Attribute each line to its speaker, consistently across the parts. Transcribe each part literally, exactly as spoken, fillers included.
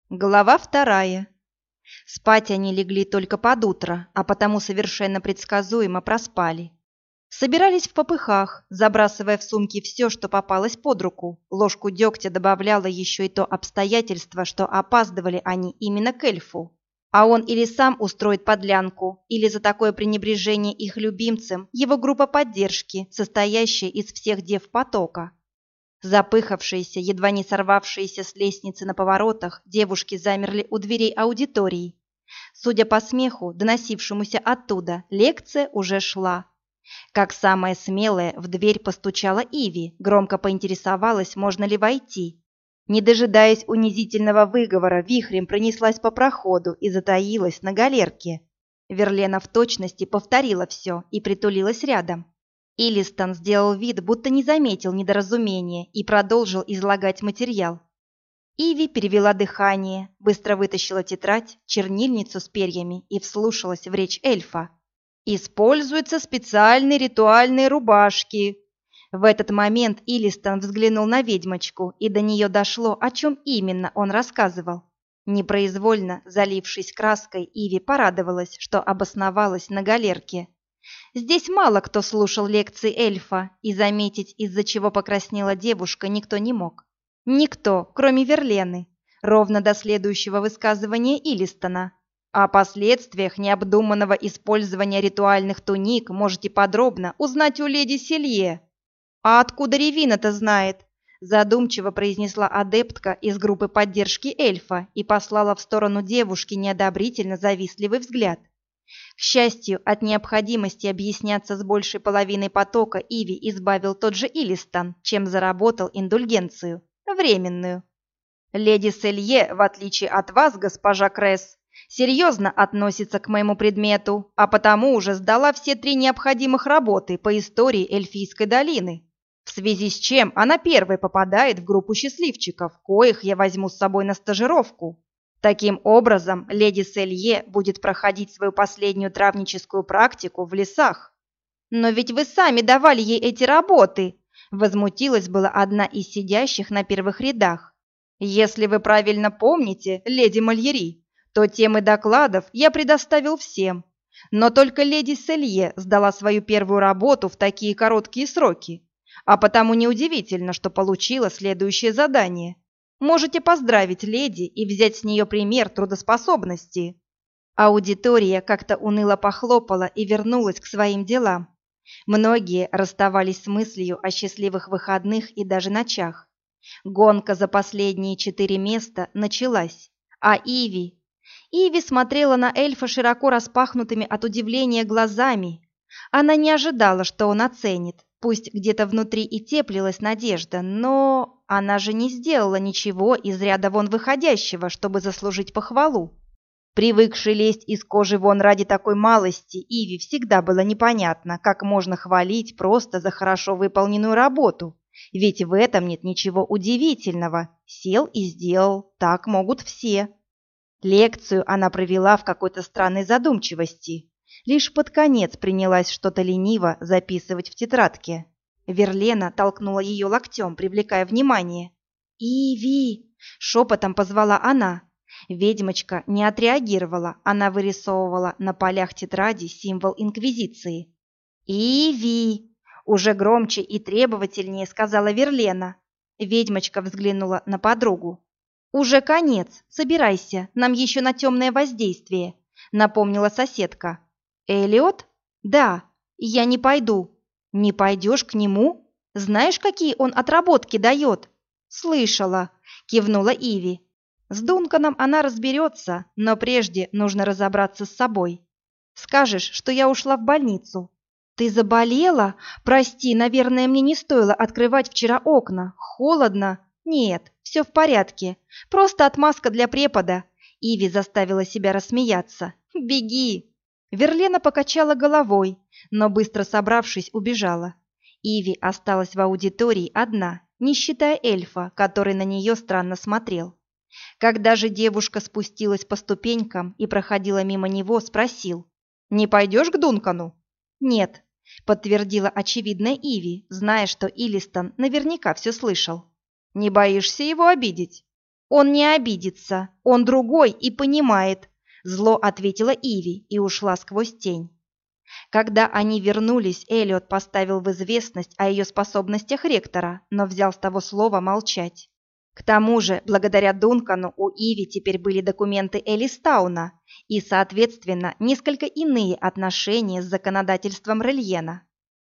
Speaker 1: Глава вторая. Спать они легли только под утро, а потому совершенно предсказуемо проспали. Собирались в попыхах, забрасывая в сумки все, что попалось под руку. Ложку дегтя добавляло еще и то обстоятельство, что опаздывали они именно к эльфу. А он или сам устроит подлянку, или за такое пренебрежение их любимцем его группа поддержки, состоящая из всех дев потока. Запыхавшиеся, едва не сорвавшиеся с лестницы на поворотах, девушки замерли у дверей аудитории. Судя по смеху, доносившемуся оттуда, лекция уже шла. Как самая смелая, в дверь постучала Иви, громко поинтересовалась, можно ли войти. Не дожидаясь унизительного выговора, вихрем пронеслась по проходу и затаилась на галерке. Верлена в точности повторила все и притулилась рядом. Илистон сделал вид, будто не заметил недоразумения и продолжил излагать материал. Иви перевела дыхание, быстро вытащила тетрадь, чернильницу с перьями и вслушалась в речь эльфа. «Используются специальные ритуальные рубашки». В этот момент Илистон взглянул на ведьмочку, и до нее дошло, о чем именно он рассказывал. Непроизвольно, залившись краской, Иви порадовалась, что обосновалась на галерке. Здесь мало кто слушал лекции эльфа, и заметить, из-за чего покраснела девушка, никто не мог. Никто, кроме Верлены, ровно до следующего высказывания Илистона. О последствиях необдуманного использования ритуальных туник можете подробно узнать у леди Селье. «А откуда Ревина-то знает?» – задумчиво произнесла адептка из группы поддержки эльфа и послала в сторону девушки неодобрительно завистливый взгляд. К счастью, от необходимости объясняться с большей половиной потока Иви избавил тот же Илистон, чем заработал индульгенцию, временную. «Леди Селье, в отличие от вас, госпожа Кресс, серьезно относится к моему предмету, а потому уже сдала все три необходимых работы по истории Эльфийской долины, в связи с чем она первой попадает в группу счастливчиков, коих я возьму с собой на стажировку. Таким образом, леди Селье будет проходить свою последнюю травническую практику в лесах». «Но ведь вы сами давали ей эти работы!» – возмутилась была одна из сидящих на первых рядах. «Если вы правильно помните, леди Мальери, то темы докладов я предоставил всем. Но только леди Селье сдала свою первую работу в такие короткие сроки, а потому неудивительно, что получила следующее задание. Можете поздравить леди и взять с нее пример трудоспособности». Аудитория как-то уныло похлопала и вернулась к своим делам. Многие расставались с мыслью о счастливых выходных и даже ночах. Гонка за последние четыре места началась, а Иви... Иви смотрела на эльфа широко распахнутыми от удивления глазами. Она не ожидала, что он оценит. Пусть где-то внутри и теплилась надежда, но она же не сделала ничего из ряда вон выходящего, чтобы заслужить похвалу. Привыкшей лезть из кожи вон ради такой малости, Иви всегда было непонятно, как можно хвалить просто за хорошо выполненную работу. Ведь в этом нет ничего удивительного. Сел и сделал, так могут все. Лекцию она провела в какой-то странной задумчивости. Лишь под конец принялась что-то лениво записывать в тетрадке. Верлена толкнула ее локтем, привлекая внимание. «Иви!» – шепотом позвала она. Ведьмочка не отреагировала, она вырисовывала на полях тетради символ инквизиции. «Иви!» – уже громче и требовательнее сказала Верлена. Ведьмочка взглянула на подругу. «Уже конец, собирайся, нам еще на темное воздействие», – напомнила соседка. «Элиот? Да, я не пойду». «Не пойдешь к нему? Знаешь, какие он отработки дает?» «Слышала», – кивнула Иви. «С Дунканом она разберется, но прежде нужно разобраться с собой. Скажешь, что я ушла в больницу». «Ты заболела? Прости, наверное, мне не стоило открывать вчера окна. Холодно». «Нет, все в порядке. Просто отмазка для препода». Иви заставила себя рассмеяться. «Беги!» Верлена покачала головой, но, быстро собравшись, убежала. Иви осталась в аудитории одна, не считая эльфа, который на нее странно смотрел. Когда же девушка спустилась по ступенькам и проходила мимо него, спросил: «Не пойдешь к Дункану?» «Нет», — подтвердила очевидная Иви, зная, что Илистон наверняка все слышал. «Не боишься его обидеть?» «Он не обидится, он другой и понимает», — зло ответила Иви и ушла сквозь тень. Когда они вернулись, Эллиот поставил в известность о ее способностях ректора, но взял с того слова молчать. К тому же, благодаря Дункану, у Иви теперь были документы Элистауна и, соответственно, несколько иные отношения с законодательством Рельена.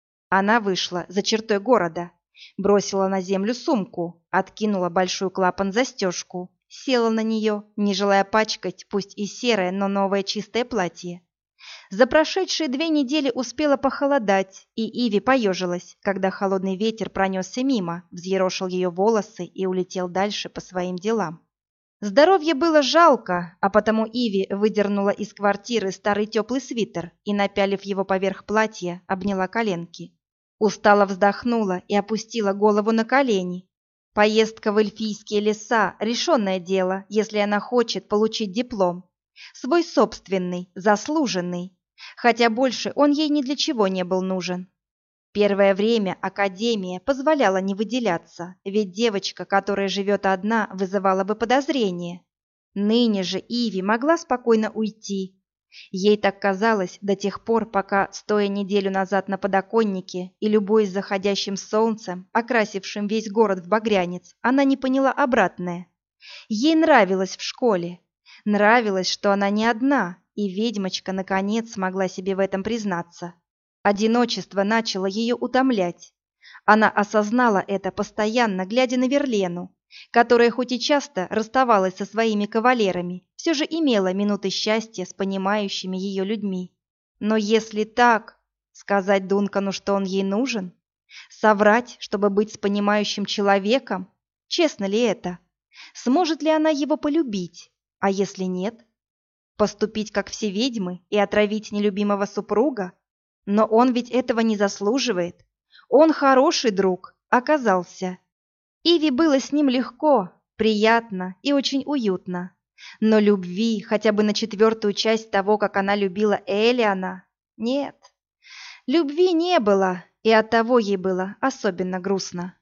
Speaker 1: Она вышла за чертой города, бросила на землю сумку, откинула большой клапан-застежку, села на нее, не желая пачкать, пусть и серое, но новое чистое платье. За прошедшие две недели успело похолодать, и Иви поежилась, когда холодный ветер пронесся мимо, взъерошил ее волосы и улетел дальше по своим делам. Здоровье было жалко, а потому Иви выдернула из квартиры старый теплый свитер и, напялив его поверх платья, обняла коленки. Устало вздохнула и опустила голову на колени. Поездка в эльфийские леса – решенное дело, если она хочет получить диплом. Свой собственный, заслуженный, хотя больше он ей ни для чего не был нужен. Первое время академия позволяла не выделяться, ведь девочка, которая живет одна, вызывала бы подозрение. Ныне же Иви могла спокойно уйти. Ей так казалось до тех пор, пока, стоя неделю назад на подоконнике и любуясь заходящим солнцем, окрасившим весь город в багрянец, она не поняла обратное. Ей нравилось в школе. Нравилось, что она не одна, и ведьмочка наконец смогла себе в этом признаться. Одиночество начало ее утомлять. Она осознала это постоянно, глядя на Верлену, которая хоть и часто расставалась со своими кавалерами, все же имела минуты счастья с понимающими ее людьми. Но если так, сказать Дункану, что он ей нужен? Соврать, чтобы быть с понимающим человеком? Честно ли это? Сможет ли она его полюбить? А если нет? Поступить, как все ведьмы, и отравить нелюбимого супруга? Но он ведь этого не заслуживает. Он хороший друг, оказался. Иви было с ним легко, приятно и очень уютно. Но любви, хотя бы на четвертую часть того, как она любила Элиана, нет. Любви не было, и оттого ей было особенно грустно.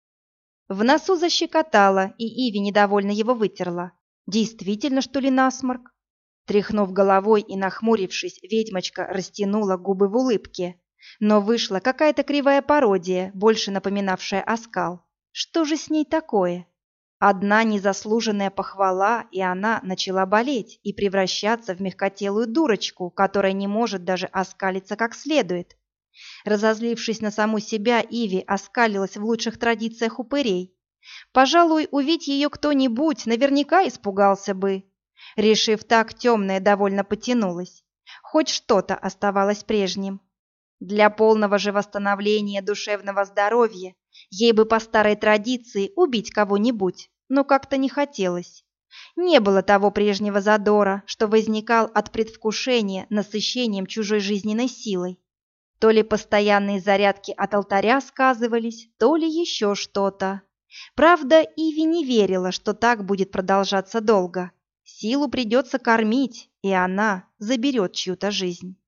Speaker 1: В носу защекотало, и Иви недовольно его вытерла. Действительно, что ли, насморк? Тряхнув головой и нахмурившись, ведьмочка растянула губы в улыбке. Но вышла какая-то кривая пародия, больше напоминавшая оскал. Что же с ней такое? Одна незаслуженная похвала, и она начала болеть и превращаться в мягкотелую дурочку, которая не может даже оскалиться как следует. Разозлившись на саму себя, Иви оскалилась в лучших традициях упырей. Пожалуй, увидеть ее кто-нибудь наверняка испугался бы. Решив так, темная довольно потянулась. Хоть что-то оставалось прежним. Для полного же восстановления душевного здоровья ей бы по старой традиции убить кого-нибудь, но как-то не хотелось. Не было того прежнего задора, что возникал от предвкушения насыщением чужой жизненной силой. То ли постоянные зарядки от алтаря сказывались, то ли еще что-то. Правда, Иви не верила, что так будет продолжаться долго. Силу придется кормить, и она заберет чью-то жизнь.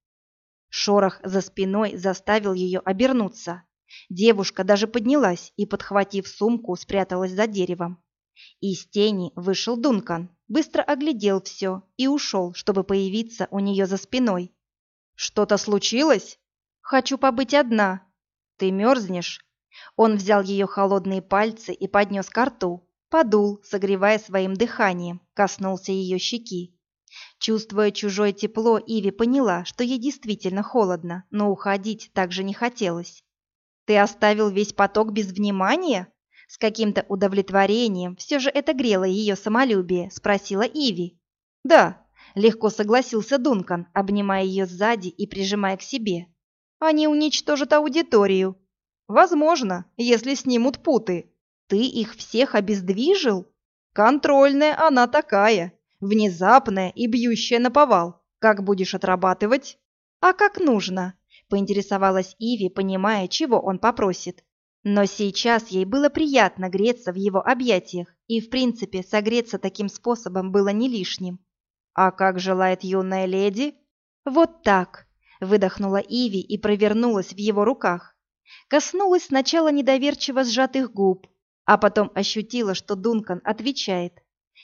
Speaker 1: Шорох за спиной заставил ее обернуться. Девушка даже поднялась и, подхватив сумку, спряталась за деревом. Из тени вышел Дункан, быстро оглядел все и ушел, чтобы появиться у нее за спиной. «Что-то случилось?» «Хочу побыть одна». «Ты мерзнешь?» Он взял ее холодные пальцы и поднес ко рту, подул, согревая своим дыханием, коснулся ее щеки. Чувствуя чужое тепло, Иви поняла, что ей действительно холодно, но уходить также не хотелось. «Ты оставил весь поток без внимания?» С каким-то удовлетворением, все же это грело ее самолюбие, спросила Иви. «Да», — легко согласился Дункан, обнимая ее сзади и прижимая к себе. «Они уничтожат аудиторию». «Возможно, если снимут путы». «Ты их всех обездвижил?» «Контрольная она такая, внезапная и бьющая наповал. Как будешь отрабатывать?» «А как нужно?» — поинтересовалась Иви, понимая, чего он попросит. Но сейчас ей было приятно греться в его объятиях, и, в принципе, согреться таким способом было не лишним. «А как желает юная леди?» «Вот так», — выдохнула Иви и провернулась в его руках. Коснулась сначала недоверчиво сжатых губ, а потом ощутила, что Дункан отвечает.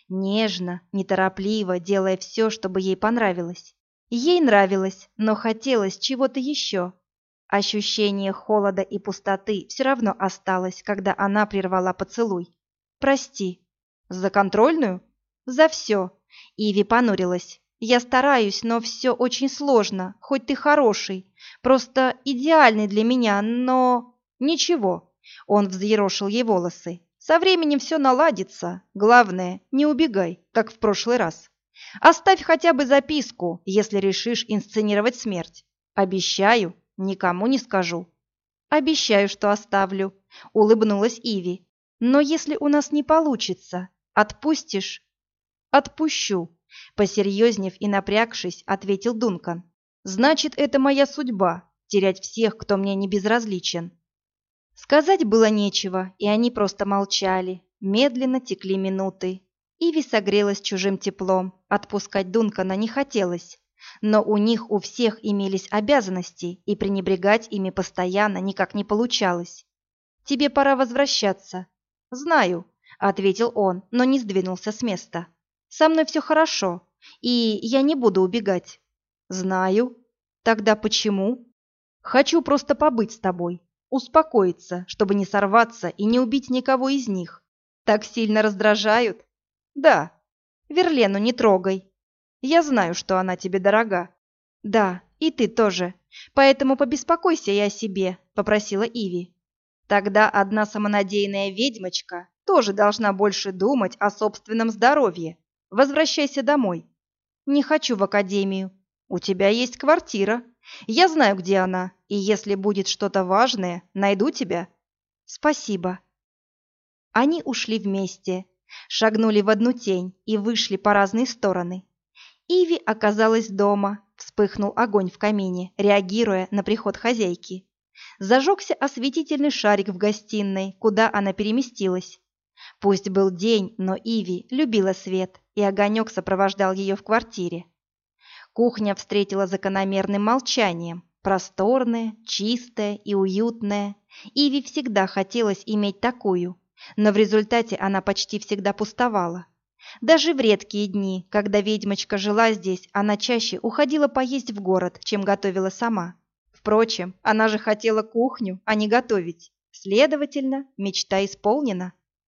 Speaker 1: Нежно, неторопливо, делая все, чтобы ей понравилось. Ей нравилось, но хотелось чего-то еще. Ощущение холода и пустоты все равно осталось, когда она прервала поцелуй. «Прости». «За контрольную?» «За все». Иви понурилась. «Я стараюсь, но все очень сложно, хоть ты хороший. Просто идеальный для меня, но...» «Ничего». Он взъерошил ей волосы. «Со временем все наладится. Главное, не убегай, как в прошлый раз. Оставь хотя бы записку, если решишь инсценировать смерть. Обещаю, никому не скажу». «Обещаю, что оставлю», — улыбнулась Иви. «Но если у нас не получится, отпустишь?» «Отпущу», — посерьезнев и напрягшись, ответил Дункан. «Значит, это моя судьба — терять всех, кто мне не безразличен». Сказать было нечего, и они просто молчали. Медленно текли минуты. Иви согрелась чужим теплом, отпускать Дункана не хотелось. Но у них у всех имелись обязанности, и пренебрегать ими постоянно никак не получалось. «Тебе пора возвращаться». «Знаю», — ответил он, но не сдвинулся с места. «Со мной все хорошо, и я не буду убегать». «Знаю». «Тогда почему?» «Хочу просто побыть с тобой, успокоиться, чтобы не сорваться и не убить никого из них. Так сильно раздражают?» «Да». «Верлену не трогай. Я знаю, что она тебе дорога». «Да, и ты тоже. Поэтому побеспокойся и о себе», — попросила Иви. «Тогда одна самонадеянная ведьмочка тоже должна больше думать о собственном здоровье. Возвращайся домой». «Не хочу в академию». «У тебя есть квартира. Я знаю, где она, и если будет что-то важное, найду тебя». «Спасибо». Они ушли вместе, шагнули в одну тень и вышли по разные стороны. Иви оказалась дома, вспыхнул огонь в камине, реагируя на приход хозяйки. Зажегся осветительный шарик в гостиной, куда она переместилась. Пусть был день, но Иви любила свет, и огонек сопровождал ее в квартире. Кухня встретила закономерным молчанием, просторная, чистая и уютная. Иви всегда хотелось иметь такую, но в результате она почти всегда пустовала. Даже в редкие дни, когда ведьмочка жила здесь, она чаще уходила поесть в город, чем готовила сама. Впрочем, она же хотела кухню, а не готовить. Следовательно, мечта исполнена.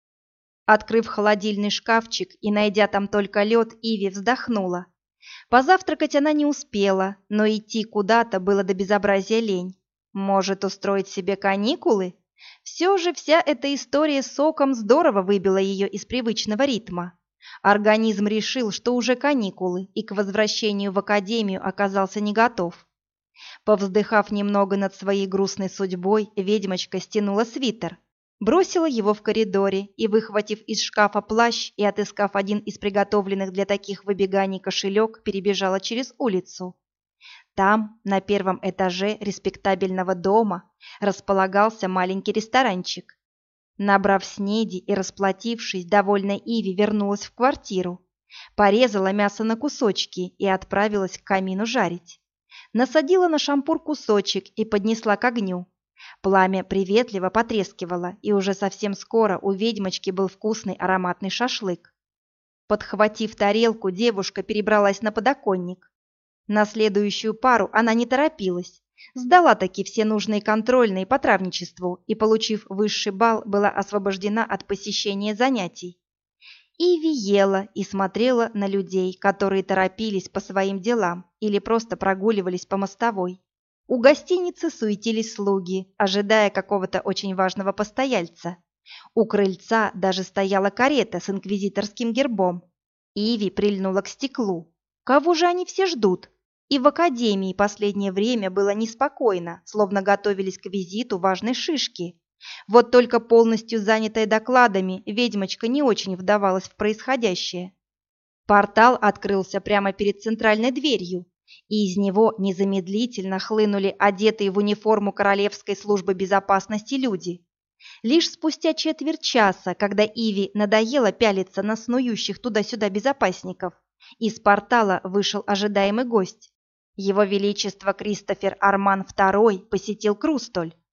Speaker 1: Открыв холодильный шкафчик и найдя там только лед, Иви вздохнула. Позавтракать она не успела, но идти куда-то было до безобразия лень. Может, устроить себе каникулы? Все же вся эта история с соком здорово выбила ее из привычного ритма. Организм решил, что уже каникулы, и к возвращению в академию оказался не готов. Повздыхав немного над своей грустной судьбой, ведьмочка стянула свитер, бросила его в коридоре и, выхватив из шкафа плащ и отыскав один из приготовленных для таких выбеганий кошелек, перебежала через улицу. Там, на первом этаже респектабельного дома, располагался маленький ресторанчик. Набрав снеди и расплатившись, довольная Иви вернулась в квартиру, порезала мясо на кусочки и отправилась к камину жарить. Насадила на шампур кусочек и поднесла к огню. Пламя приветливо потрескивало, и уже совсем скоро у ведьмочки был вкусный ароматный шашлык. Подхватив тарелку, девушка перебралась на подоконник. На следующую пару она не торопилась, сдала таки все нужные контрольные по травничеству и, получив высший балл, была освобождена от посещения занятий. Иви ела и смотрела на людей, которые торопились по своим делам или просто прогуливались по мостовой. У гостиницы суетились слуги, ожидая какого-то очень важного постояльца. У крыльца даже стояла карета с инквизиторским гербом. Иви прильнула к стеклу. Кого же они все ждут? И в академии последнее время было неспокойно, словно готовились к визиту важной шишки. Вот только полностью занятая докладами, ведьмочка не очень вдавалась в происходящее. Портал открылся прямо перед центральной дверью, и из него незамедлительно хлынули одетые в униформу Королевской службы безопасности люди. Лишь спустя четверть часа, когда Иви надоело пялиться на снующих туда-сюда безопасников, из портала вышел ожидаемый гость. Его Величество Кристофер Арман второй посетил Крустоль.